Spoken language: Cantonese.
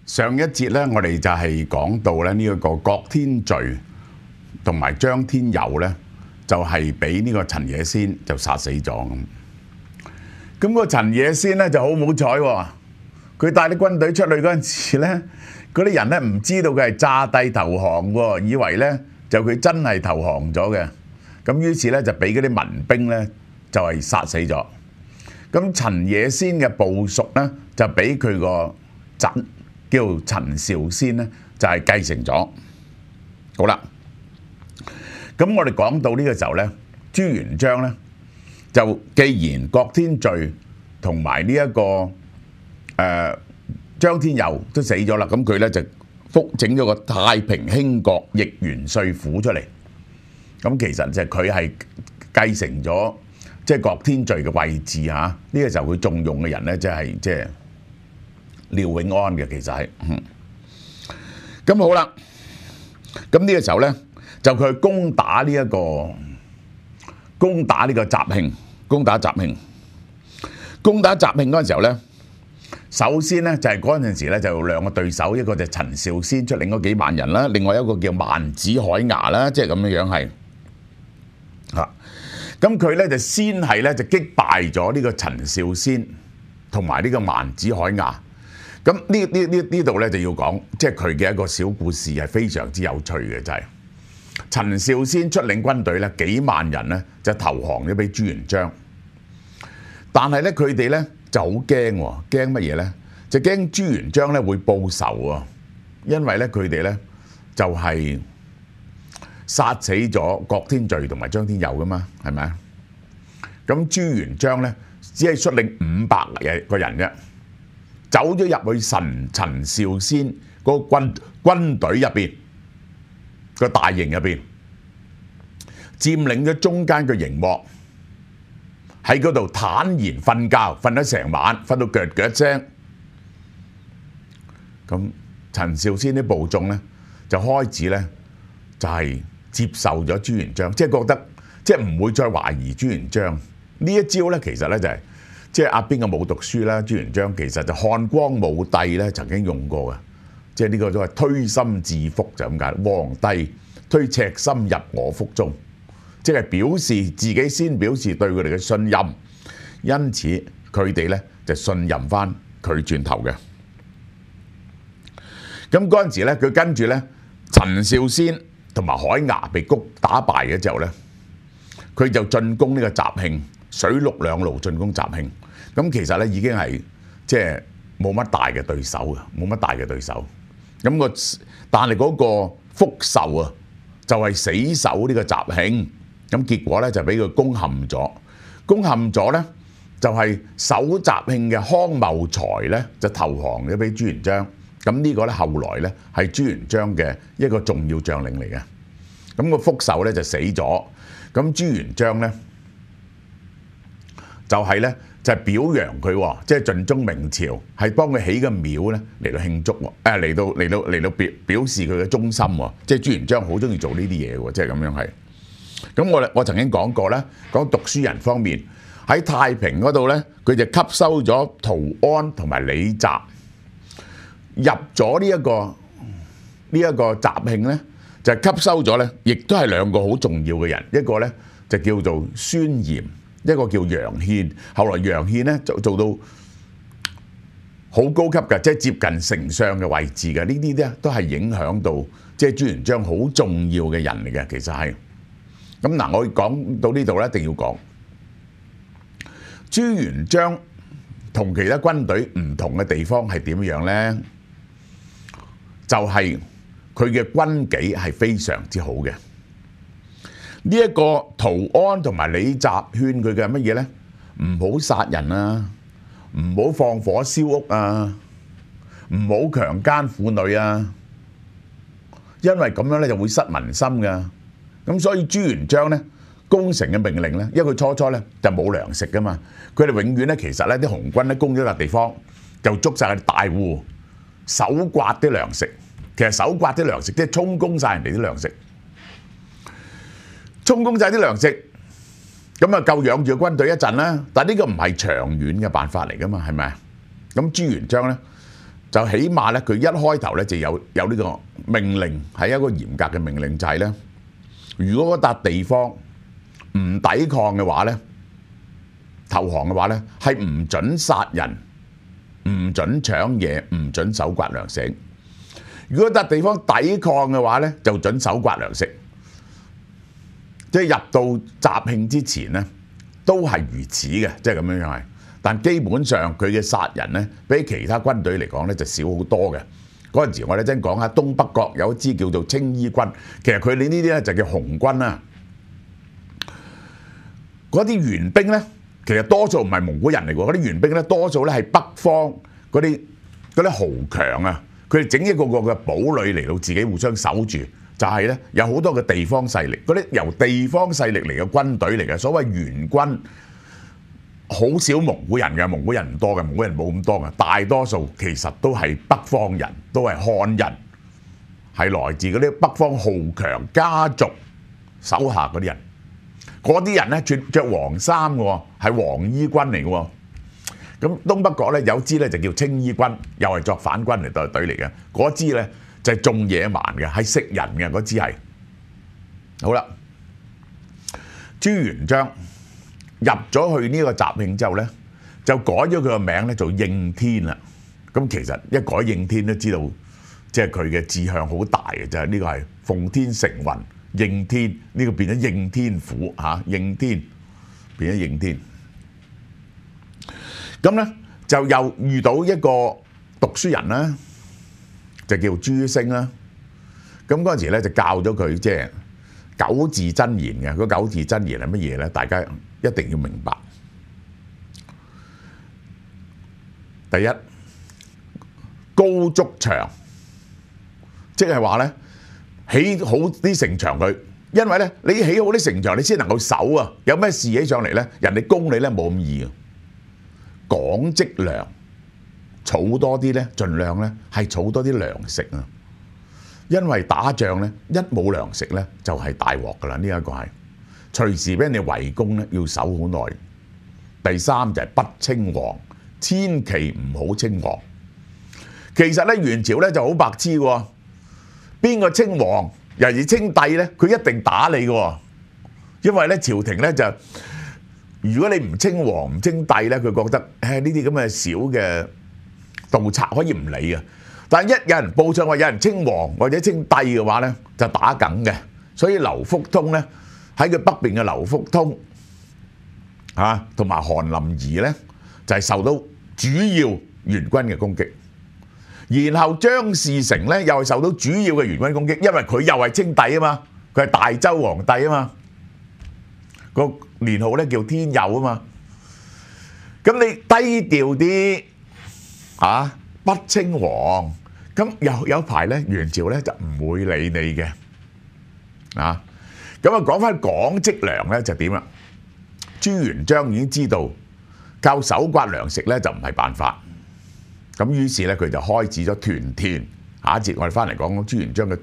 上一節咧，我哋就係講到咧呢一個郭天序同埋張天佑咧，就係俾呢個陳野先就殺死咗咁。咁個陳野先咧就好冇彩喎，佢帶啲軍隊出去嗰陣時咧，嗰啲人咧唔知道佢係詐帝投降喎，以為咧就佢真係投降咗嘅。咁於是咧就俾嗰啲民兵咧就係殺死咗。咁陳野先嘅部屬咧就俾佢個侄叫陳兆先咧就係繼承咗。好啦，咁我哋講到呢個時候咧，朱元璋咧就既然郭天序同埋呢一個張天佑都死咗啦，咁佢咧就整咗個太平興國奕元帥府出嚟。咁其實就佢係繼承咗即係郭天序嘅位置嚇。呢個時候佢重用嘅人咧，即係廖永安嘅，其實係。咁好啦，咁呢個時候咧就佢攻打呢個習慶，攻打習慶嗰陣時候咧，首先咧就係嗰陣時咧就兩個對手，一個就陳兆先出領嗰幾萬人啦，另外一個叫萬子海牙啦，即係咁樣係。咁佢咧就先係咧就擊敗咗呢個陳兆先同埋呢個萬子海牙。咁呢度咧就要講，即係佢嘅一個小故事係非常之有趣嘅，就係陳兆先出領軍隊咧幾萬人咧就投降咗俾朱元璋，但係咧佢哋咧就好驚喎，驚乜嘢咧？就驚朱元璋咧會報仇啊，因為咧佢哋咧就係殺死咗郭天序同埋張天佑噶嘛，係咪啊？咁朱元璋咧只係率領500個人啫，走咗入去陳兆先嗰個軍隊入邊個大營入邊，佔領咗中間嘅營幕，喺嗰度坦然瞓覺，瞓咗成晚，瞓到腳腳聲。咁陳兆先啲部眾咧就開始咧就係接受咗朱元璋，即係覺得即係唔會再懷疑朱元璋呢一招咧。其實咧就係即係阿邊個冇讀書啦，朱元璋其實就漢光武帝咧曾經用過嘅，即係呢個都係推心置腹就咁解。皇帝推赤心入我腹中，即係表示自己先表示對佢哋嘅信任，因此佢哋咧就信任翻佢轉頭嘅。咁嗰陣時咧，佢跟住咧陳兆先同埋海牙被打敗嘅之後咧，佢就進攻呢個習慶，水陸兩路進攻習慶。咁其實咧已經係即係冇乜大嘅對手嘅，冇乜大嘅對手。咁但係嗰個福壽啊，就係死守呢個習慶。咁結果咧就俾佢攻陷咗，攻陷咗咧就係守習慶嘅康茂才咧就投降咗俾朱元璋。咁呢個咧後來咧係朱元璋嘅一個重要將領嚟嘅。咁個福壽咧就死咗。咁朱元璋咧就係咧就係表揚佢，即係盡忠明朝，係幫佢起個廟咧嚟到慶祝喎，嚟到表示佢嘅忠心喎。即係朱元璋好中意做呢啲嘢喎，即係咁樣係。咁我曾經講過咧，講讀書人方面喺太平嗰度咧，佢就吸收咗陶安同埋李澤。入咗呢一個習慶咧，就吸收咗咧，亦都係兩個好重要嘅人，一個咧就叫做孫炎，一個叫楊憲。後來楊憲咧就做到好高級嘅，即係接近丞相嘅位置嘅。呢啲咧都係影響到即係朱元璋好重要嘅人嚟嘅，其實係。咁嗱，我講到呢度咧，一定要講朱元璋同其他軍隊唔同嘅地方係點樣咧？就係佢嘅軍紀係非常之好嘅。呢一個陶安同埋李澤勸佢嘅係乜嘢咧？唔好殺人啊，唔好放火燒屋啊，唔好強姦婦女啊，因為咁樣咧就會失民心噶。咁所以朱元璋咧攻城嘅命令咧，因為佢初咧就冇糧食噶嘛，佢哋永遠咧其實咧啲紅軍咧攻咗笪地方就捉晒佢大戶，搜刮啲糧食。其實搜刮啲糧食即係充公晒人哋啲糧食，充公晒啲糧食，咁啊夠養住個軍隊一陣啦。但係呢個唔係長遠嘅辦法嚟噶嘛，係咪啊？咁朱元璋咧就起碼咧佢一開頭咧就有呢個命令，係一個嚴格嘅命令，就係咧，如果嗰笪地方唔抵抗嘅話咧，投降嘅話咧，係唔準殺人、唔準搶嘢、唔準搜刮糧食。如果笪地方抵抗嘅話咧，就準搜刮糧食。即係入到集慶之前咧，都係如此嘅，即係咁樣樣係。但基本上佢嘅殺人咧，比其他軍隊嚟講咧就少好多嘅。嗰陣時我哋真講下東北角有一支叫做青衣軍，其實佢哋呢啲咧就叫紅軍啦。嗰啲援兵咧，其實多數唔係蒙古人嚟喎，嗰啲援兵咧多數咧係北方嗰啲豪強啊，佢哋整一個個嘅堡壘嚟到自己互相守住，就係咧有好多嘅地方勢力，嗰啲由地方勢力嚟嘅軍隊嚟嘅，所謂援軍。好少蒙古人嘅，蒙古人唔多嘅，蒙古人冇咁多嘅，大多數其實都係北方人，都係漢人，係來自嗰啲北方豪強家族手下嗰啲人。嗰啲人咧着黃衫嘅喎，係黃衣軍嚟嘅喎。咁東北角咧有支咧就叫青衣軍，又係作反軍嚟隊嚟嘅。嗰支咧就係種野蠻嘅，係食人嘅嗰支係。好啦，朱元璋入咗去呢個集慶之後咧，就改咗佢個名咧做應天啦。咁其實一改應天都知道，即係佢嘅志向好大嘅，就係呢個係奉天承運應天，呢個變咗應天府嚇，應天變咗應天。咁咧就又遇到一個讀書人啦，就叫朱升啦。咁嗰陣時咧就教咗佢即係九字真言嘅。嗰九字真言係乜嘢咧？大家一定要明白。第一，高築牆，即係話咧起好啲城牆佢，因為咧你起好啲城牆，你先能夠守啊。有咩事起上嚟咧，人哋攻你咧冇咁易啊。廣積糧，儲多啲咧，盡量咧係儲多啲糧食啊。因為打仗咧，一冇糧食咧就係大鑊噶啦。呢一個係隨時俾人哋圍攻咧，要守好耐。第三就係不稱王，千祈唔好稱王。其實咧元朝咧就好白痴喎，邊個稱王，尤其是稱帝咧，佢一定打你嘅。因為咧朝廷咧就，如果你唔稱王唔稱帝咧，佢覺得呢啲咁嘅小嘅盜賊可以唔理啊。但一有人報上話有人稱王或者稱帝嘅話咧，就打緊嘅。所以劉福通咧喺佢北邊嘅劉福通同埋韓林兒咧，就係受到主要元軍嘅攻擊。然後張士誠咧又係受到主要嘅元軍攻擊，因為佢又係稱帝啊嘛，佢係大周皇帝啊嘛，個年號咧叫天佑啊嘛。咁你低調啲不稱王，咁有排咧元朝咧就唔會理你嘅咁啊。講翻廣積糧咧就點啦？朱元璋已經知道靠搜刮糧食咧就唔係辦法，咁於是咧佢就開始咗屯田。下一節我哋翻嚟講朱元璋嘅